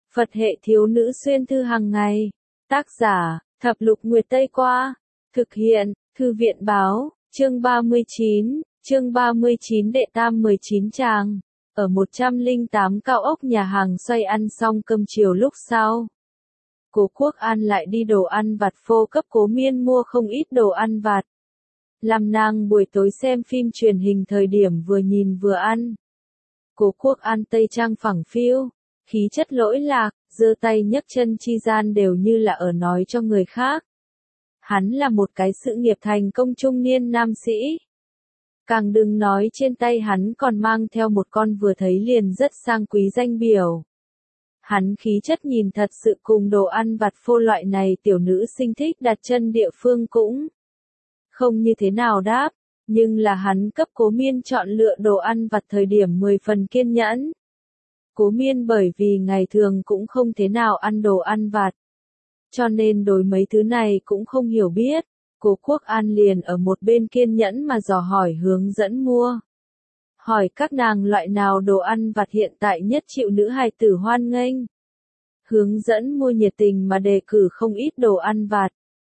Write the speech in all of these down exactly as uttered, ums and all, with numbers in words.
Phật hệ thiếu nữ xuyên thư hàng ngày. Tác giả, Thập Lục Nguyệt Tây Qua. Thực hiện, Thư viện Báo, chương ba mươi chín, chương ba mươi chín đệ tam mười chín tràng. Ở một trăm lẻ tám cao ốc nhà hàng xoay ăn xong cơm chiều lúc sau. Cố Quốc An lại đi đồ ăn vặt phô cấp Cố Miên mua không ít đồ ăn vặt. Làm nàng buổi tối xem phim truyền hình thời điểm vừa nhìn vừa ăn. Cố Quốc An tây trang phẳng phiu, khí chất lỗi lạc, giơ tay nhấc chân chi gian đều như là ở nói cho người khác. Hắn là một cái sự nghiệp thành công trung niên nam sĩ. Càng đừng nói trên tay hắn còn mang theo một con vừa thấy liền rất sang quý danh biểu. Hắn khí chất nhìn thật sự cùng đồ ăn vặt phô loại này tiểu nữ sinh thích đặt chân địa phương cũng không như thế nào đáp, nhưng là hắn cấp Cố Miên chọn lựa đồ ăn vặt thời điểm mười phần kiên nhẫn. Cố Miên bởi vì ngày thường cũng không thế nào ăn đồ ăn vặt, cho nên đối mấy thứ này cũng không hiểu biết. Cố Quốc An liền ở một bên kiên nhẫn mà dò hỏi hướng dẫn mua. Hỏi các nàng loại nào đồ ăn vặt hiện tại nhất chịu nữ hài tử hoan nghênh. Hướng dẫn mua nhiệt tình mà đề cử không ít đồ ăn vặt.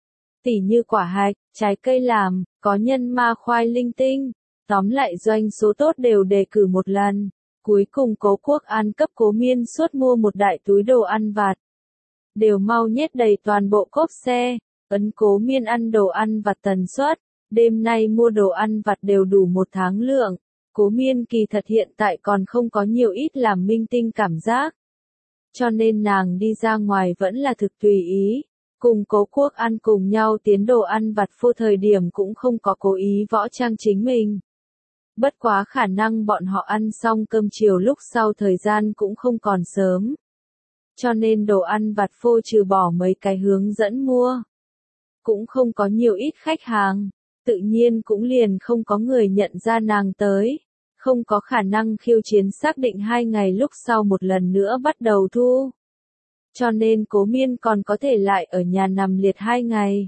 Tỉ như quả hạch, trái cây làm, có nhân ma khoai linh tinh. Tóm lại doanh số tốt đều đề cử một lần. Cuối cùng Cố Quốc An cấp Cố Miên suốt mua một đại túi đồ ăn vặt. Đều mau nhét đầy toàn bộ cốp xe. Ấn Cố Miên ăn đồ ăn vặt tần suất. Đêm nay mua đồ ăn vặt đều đủ một tháng lượng. Cố Miên kỳ thật hiện tại còn không có nhiều ít làm minh tinh cảm giác. Cho nên nàng đi ra ngoài vẫn là thực tùy ý. Cùng Cố Quốc An cùng nhau tiến đồ ăn vặt phô thời điểm cũng không có cố ý võ trang chính mình. Bất quá khả năng bọn họ ăn xong cơm chiều lúc sau thời gian cũng không còn sớm. Cho nên đồ ăn vặt phô trừ bỏ mấy cái hướng dẫn mua. Cũng không có nhiều ít khách hàng. Tự nhiên cũng liền không có người nhận ra nàng tới. Không có khả năng khiêu chiến xác định hai ngày lúc sau một lần nữa bắt đầu thu. Cho nên Cố Miên còn có thể lại ở nhà nằm liệt hai ngày.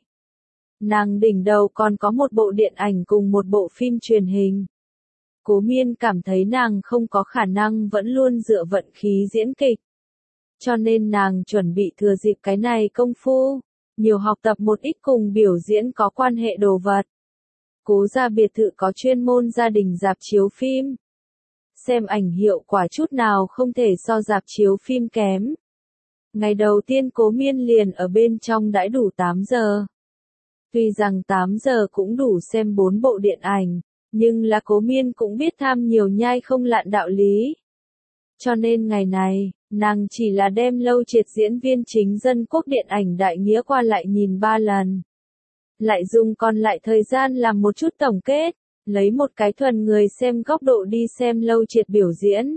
Nàng đỉnh đầu còn có một bộ điện ảnh cùng một bộ phim truyền hình. Cố Miên cảm thấy nàng không có khả năng vẫn luôn dựa vận khí diễn kịch. Cho nên nàng chuẩn bị thừa dịp cái này công phu, nhiều học tập một ít cùng biểu diễn có quan hệ đồ vật. Cố gia biệt thự có chuyên môn gia đình rạp chiếu phim. Xem ảnh hiệu quả chút nào không thể so rạp chiếu phim kém. Ngày đầu tiên Cố Miên liền ở bên trong đãi đủ tám giờ. Tuy rằng tám giờ cũng đủ xem bốn bộ điện ảnh, nhưng là Cố Miên cũng biết tham nhiều nhai không lạn đạo lý. Cho nên ngày này, nàng chỉ là đem Lâu Triệt diễn viên chính dân quốc điện ảnh Đại Nghĩa qua lại nhìn ba lần. Lại dùng còn lại thời gian làm một chút tổng kết, lấy một cái thuần người xem góc độ đi xem Lâu Triệt biểu diễn.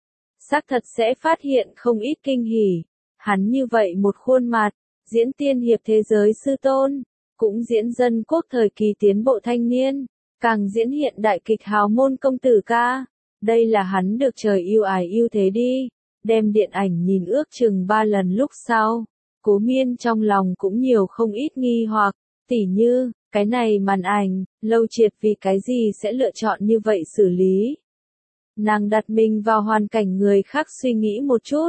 Xác thật sẽ phát hiện không ít kinh hỉ. Hắn như vậy một khuôn mặt, diễn tiên hiệp thế giới sư tôn, cũng diễn dân quốc thời kỳ tiến bộ thanh niên, càng diễn hiện đại kịch hào môn công tử ca. Đây là hắn được trời yêu ái yêu thế đi. Đem điện ảnh nhìn ước chừng ba lần lúc sau, Cố Miên trong lòng cũng nhiều không ít nghi hoặc, tỉ như, cái này màn ảnh, Lâu Triệt vì cái gì sẽ lựa chọn như vậy xử lý. Nàng đặt mình vào hoàn cảnh người khác suy nghĩ một chút.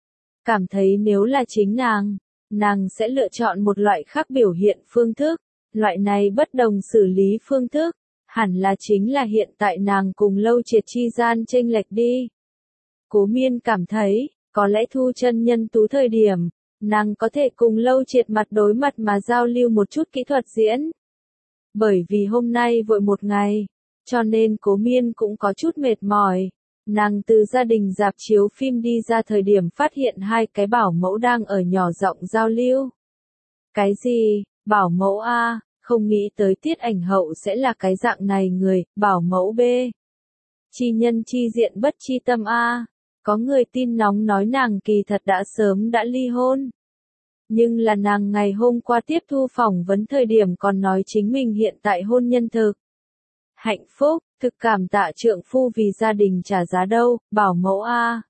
Cảm thấy nếu là chính nàng, nàng sẽ lựa chọn một loại khác biểu hiện phương thức, loại này bất đồng xử lý phương thức, hẳn là chính là hiện tại nàng cùng Lâu Triệt chi gian chênh lệch đi. Cố Miên cảm thấy, có lẽ thu chân nhân tú thời điểm, nàng có thể cùng Lâu Triệt mặt đối mặt mà giao lưu một chút kỹ thuật diễn. Bởi vì hôm nay vội một ngày, cho nên Cố Miên cũng có chút mệt mỏi. Nàng từ gia đình rạp chiếu phim đi ra thời điểm phát hiện hai cái bảo mẫu đang ở nhỏ giọng giao lưu. Cái gì, bảo mẫu A, không nghĩ tới Tiết Ảnh Hậu sẽ là cái dạng này người, bảo mẫu B. Chi nhân chi diện bất chi tâm A, có người tin nóng nói nàng kỳ thật đã sớm đã ly hôn. Nhưng là nàng ngày hôm qua tiếp thu phỏng vấn thời điểm còn nói chính mình hiện tại hôn nhân thực. Hạnh phúc, thực cảm tạ trượng phu vì gia đình trả giá đâu, bảo mẫu A.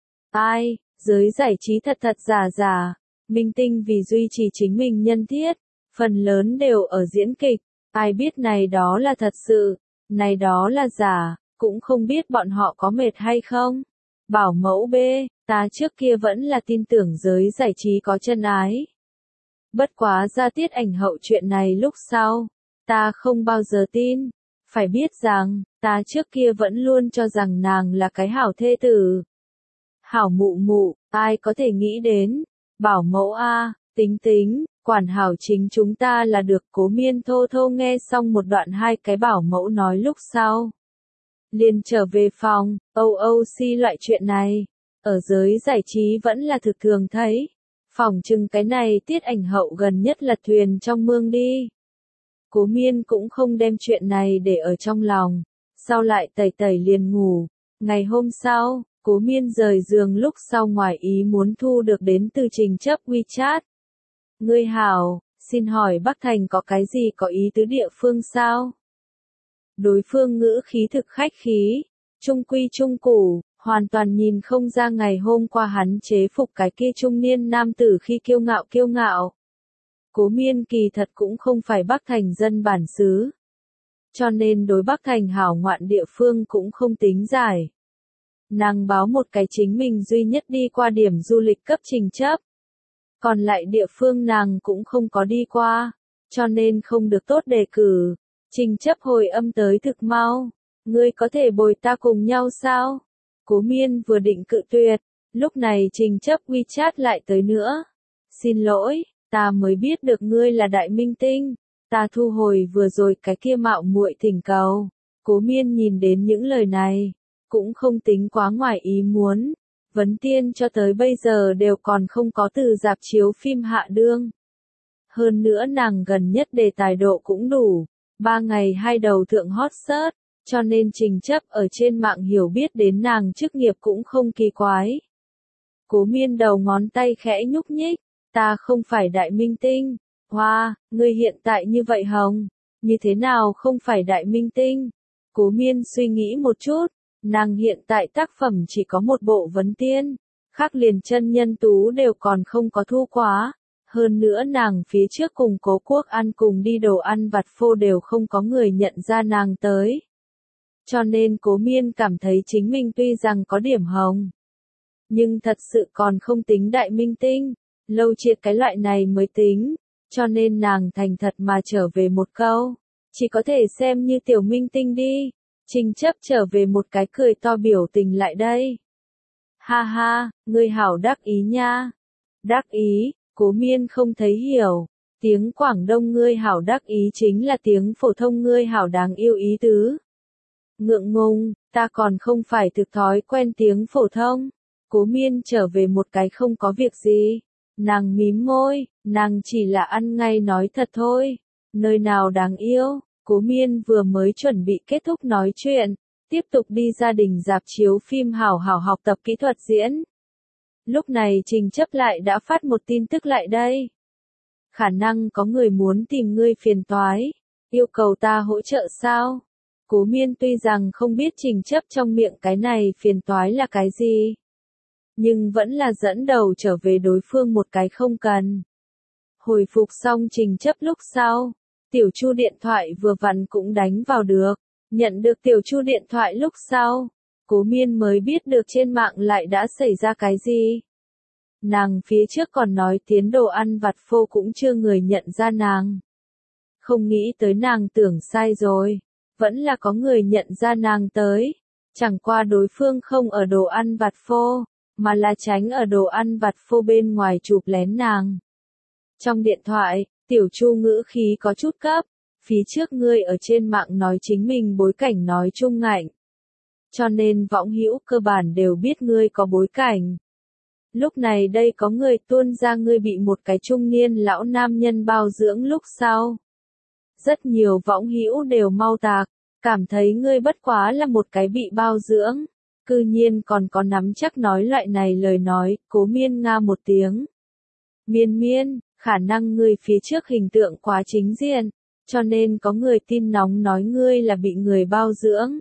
Ai, giới giải trí thật thật giả giả, minh tinh vì duy trì chính mình nhân thiết, phần lớn đều ở diễn kịch, ai biết này đó là thật sự, này đó là giả, cũng không biết bọn họ có mệt hay không. Bảo mẫu B, Ta trước kia vẫn là tin tưởng giới giải trí có chân ái. Bất quá ra Tiết Ảnh Hậu chuyện này lúc sau, ta không bao giờ tin. Phải biết rằng, ta trước kia vẫn luôn cho rằng nàng là cái hảo thê tử. Hảo mụ mụ, ai có thể nghĩ đến, bảo mẫu a, tính tính, quản hảo chính chúng ta là được. Cố Miên thô thô nghe xong một đoạn hai cái bảo mẫu nói lúc sau. Liền trở về phòng, âu âu si loại chuyện này, ở giới giải trí vẫn là thực thường thấy. Phỏng chừng cái này Tiết Ảnh Hậu gần nhất là thuyền trong mương đi. Cố Miên cũng không đem chuyện này để ở trong lòng, sau lại tẩy tẩy liền ngủ. Ngày hôm sau, Cố Miên rời giường lúc sau ngoài ý muốn thu được đến từ Trình Chấp WeChat. Ngươi hảo, xin hỏi Bắc Thành có cái gì có ý tứ địa phương sao? Đối phương ngữ khí thực khách khí, trung quy trung củ, hoàn toàn nhìn không ra ngày hôm qua hắn chế phục cái kia trung niên nam tử khi kiêu ngạo kiêu ngạo. Cố Miên kỳ thật cũng không phải Bắc Thành dân bản xứ, cho nên đối Bắc Thành hảo ngoạn địa phương cũng không tính giải. Nàng báo một cái chính mình duy nhất đi qua điểm du lịch cấp Trình Chấp. Còn lại địa phương nàng cũng không có đi qua, cho nên không được tốt đề cử. Trình Chấp hồi âm tới thực mau. Ngươi có thể bồi ta cùng nhau sao? Cố Miên vừa định cự tuyệt, lúc này Trình Chấp WeChat lại tới nữa. Xin lỗi, ta mới biết được ngươi là đại minh tinh. Ta thu hồi vừa rồi cái kia mạo muội thỉnh cầu. Cố Miên nhìn đến những lời này, cũng không tính quá ngoài ý muốn. Vấn Tiên cho tới bây giờ đều còn không có từ rạp chiếu phim hạ đương. Hơn nữa nàng gần nhất đề tài độ cũng đủ, ba ngày hai đầu thượng hot search, cho nên Trình Chấp ở trên mạng hiểu biết đến nàng chức nghiệp cũng không kỳ quái. Cố Miên đầu ngón tay khẽ nhúc nhích, ta không phải đại minh tinh. Hoa, wow, ngươi hiện tại như vậy hồng, như thế nào không phải đại minh tinh? Cố Miên suy nghĩ một chút, nàng hiện tại tác phẩm chỉ có một bộ Vấn Tiên, khác liền chân nhân tú đều còn không có thu quá. Hơn nữa nàng phía trước cùng Cố Quốc ăn cùng đi đồ ăn vặt phô đều không có người nhận ra nàng tới. Cho nên Cố Miên cảm thấy chính mình tuy rằng có điểm hồng, nhưng thật sự còn không tính đại minh tinh, lâu triệt cái loại này mới tính, cho nên nàng thành thật mà trở về một câu, chỉ có thể xem như tiểu minh tinh đi. Trình Chấp trở về một cái cười to biểu tình lại đây. Ha ha, ngươi hảo đắc ý nha. Đắc ý, Cố Miên không thấy hiểu. Tiếng Quảng Đông ngươi hảo đắc ý chính là tiếng phổ thông ngươi hảo đáng yêu ý tứ. Ngượng ngùng, ta còn không phải thực thói quen tiếng phổ thông. Cố Miên trở về một cái không có việc gì. Nàng mím môi, nàng chỉ là ăn ngay nói thật thôi. Nơi nào đáng yêu. Cố Miên vừa mới chuẩn bị kết thúc nói chuyện, tiếp tục đi gia đình rạp chiếu phim hảo hảo học tập kỹ thuật diễn. Lúc này Trình Chấp lại đã phát một tin tức lại đây. Khả năng có người muốn tìm ngươi phiền toái, yêu cầu ta hỗ trợ sao? Cố Miên tuy rằng không biết Trình Chấp trong miệng cái này phiền toái là cái gì, nhưng vẫn là dẫn đầu trở về đối phương một cái không cần. Hồi phục xong Trình Chấp lúc sau, Tiểu Chu điện thoại vừa vặn cũng đánh vào được. Nhận được Tiểu Chu điện thoại lúc sau, Cố Miên mới biết được trên mạng lại đã xảy ra cái gì. Nàng phía trước còn nói tiến đồ ăn vặt phô cũng chưa người nhận ra nàng. Không nghĩ tới nàng tưởng sai rồi, vẫn là có người nhận ra nàng tới. Chẳng qua đối phương không ở đồ ăn vặt phô, mà là tránh ở đồ ăn vặt phô bên ngoài chụp lén nàng. Trong điện thoại, Tiểu Chu ngữ khí có chút cấp, phía trước ngươi ở trên mạng nói chính mình bối cảnh nói trung ngạnh. Cho nên võng hữu cơ bản đều biết ngươi có bối cảnh. Lúc này đây có người tuôn ra ngươi bị một cái trung niên lão nam nhân bao dưỡng lúc sau. Rất nhiều võng hữu đều mau tạc, cảm thấy ngươi bất quá là một cái bị bao dưỡng. Cư nhiên còn có nắm chắc nói loại này lời nói. Cố Miên nga một tiếng. Miên miên, khả năng ngươi phía trước hình tượng quá chính diện, cho nên có người tin nóng nói ngươi là bị người bao dưỡng.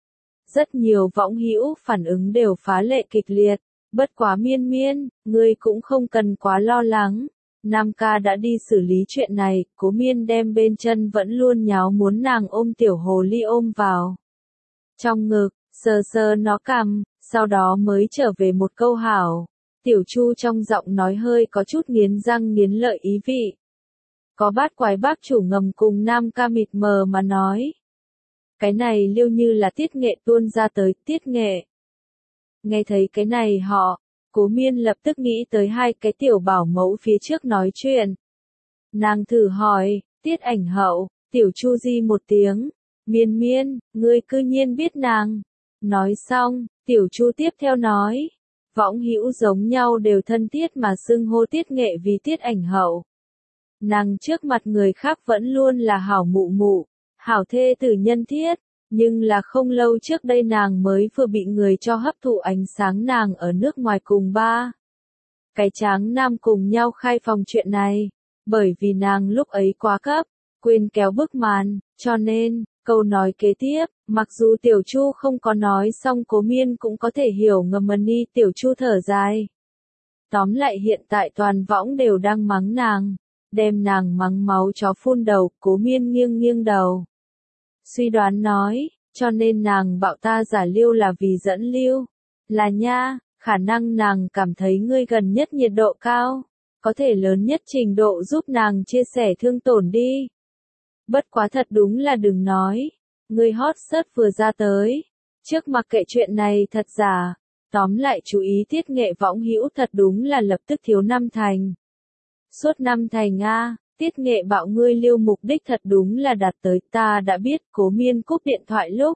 Rất nhiều võng hữu phản ứng đều phá lệ kịch liệt, bất quá Miên miên, ngươi cũng không cần quá lo lắng. Nam ca đã đi xử lý chuyện này. Cố Miên đem bên chân vẫn luôn nháo muốn nàng ôm tiểu hồ ly ôm vào trong ngực, sờ sờ nó cằm, sau đó mới trở về một câu hảo. Tiểu Chu trong giọng nói hơi có chút nghiến răng nghiến lợi ý vị. Có bát quái bác chủ ngầm cùng Nam ca mịt mờ mà nói. Cái này Liêu như là Tiết Nghệ tuôn ra tới, Tiết Nghệ. Nghe thấy cái này họ, Cố Miên lập tức nghĩ tới hai cái tiểu bảo mẫu phía trước nói chuyện. Nàng thử hỏi, Tiết Ảnh Hậu, Tiểu Chu di một tiếng, Miên Miên, ngươi cư nhiên biết nàng. Nói xong, Tiểu Chu tiếp theo nói, võng hữu giống nhau đều thân thiết mà xưng hô Tiết Nghệ vì Tiết Ảnh Hậu. Nàng trước mặt người khác vẫn luôn là hảo mụ mụ, hảo thê tử nhân thiết, nhưng là không lâu trước đây nàng mới vừa bị người cho hấp thụ ánh sáng nàng ở nước ngoài cùng ba. Cái tráng nam cùng nhau khai phòng chuyện này, bởi vì nàng lúc ấy quá cấp, quên kéo bức màn, cho nên, câu nói kế tiếp, mặc dù Tiểu Chu không có nói xong Cố Miên cũng có thể hiểu ngầm ni Tiểu Chu thở dài. Tóm lại hiện tại toàn võng đều đang mắng nàng, đem nàng mắng máu chó phun đầu, Cố Miên nghiêng nghiêng đầu. Suy đoán nói, cho nên nàng bảo ta giả Liêu là vì dẫn Liêu. Là nha, khả năng nàng cảm thấy ngươi gần nhất nhiệt độ cao, có thể lớn nhất trình độ giúp nàng chia sẻ thương tổn đi. Bất quá thật đúng là đừng nói, ngươi hot search vừa ra tới, trước mặc kệ chuyện này thật giả, tóm lại chú ý Tiết Nghệ võng hữu thật đúng là lập tức thiếu năm thành. Suốt năm thành a, Tiết Nghệ bảo ngươi Liêu mục đích thật đúng là đạt tới, ta đã biết. Cố Miên cúp điện thoại lúc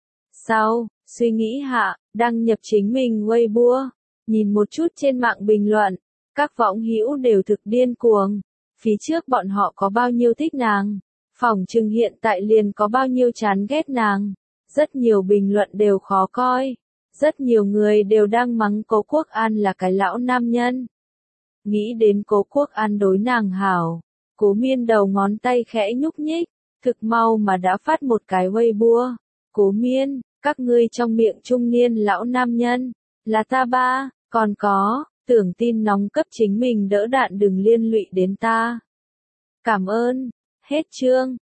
sau, suy nghĩ hạ, đăng nhập chính mình Weibo, nhìn một chút trên mạng bình luận, các võng hữu đều thực điên cuồng, phía trước bọn họ có bao nhiêu thích nàng, phỏng chừng hiện tại liền có bao nhiêu chán ghét nàng, rất nhiều bình luận đều khó coi, rất nhiều người đều đang mắng Cố Quốc An là cái lão nam nhân. Nghĩ đến Cố Quốc An đối nàng hảo, Cố Miên đầu ngón tay khẽ nhúc nhích, thực mau mà đã phát một cái Weibo. Cố Miên, các ngươi trong miệng trung niên lão nam nhân, là ta ba, còn có, tưởng tin nóng cấp chính mình đỡ đạn đừng liên lụy đến ta. Cảm ơn, hết chương.